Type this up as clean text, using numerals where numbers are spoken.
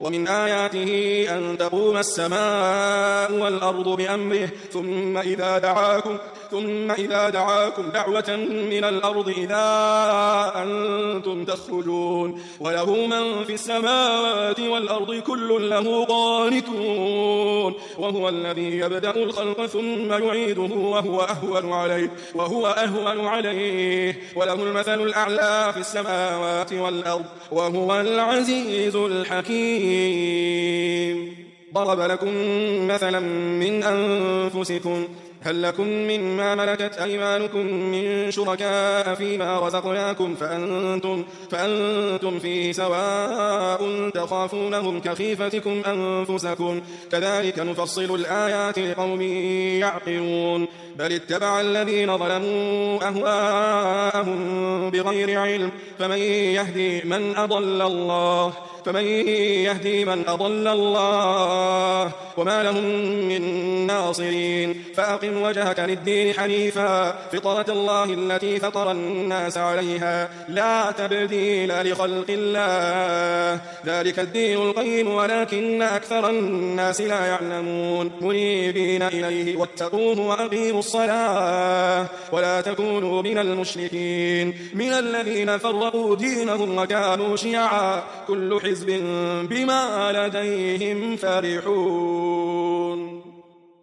ومن آياته أن تقوم السماء والأرض بأمره ثم إذا دعاكم دعوة من الأرض إذا أنتم تخرجون وله من في السماوات والأرض كل له قانتون وهو الذي يبدأ الخلق ثم يعيده وهو أهون عليه وله المثل الأعلى في السماوات والأرض وهو العزيز الحكيم. ضرب لكم مثلا من أنفسكم هل لكم مما ملكت أيمانكم من شركاء فيما رزقناكم فأنتم فيه سواء تخافونهم كخيفتكم أنفسكم كذلك نفصل الآيات لقوم يعقلون بل اتبع الذين ظلموا أهواءهم بغير علم فمن يهدي من أضل الله وما لهم من ناصرين فأقم وجهك للدين حنيفا فطرة الله التي فطر الناس عليها لا تبديل لخلق الله ذلك الدين القيم ولكن أكثر الناس لا يعلمون منيبين إليه واتقوه وأقيموا الصلاة ولا تكونوا من المشركين من الذين فرقوا دينهم وكانوا شيعا كل حزب بما لديهم فرحون.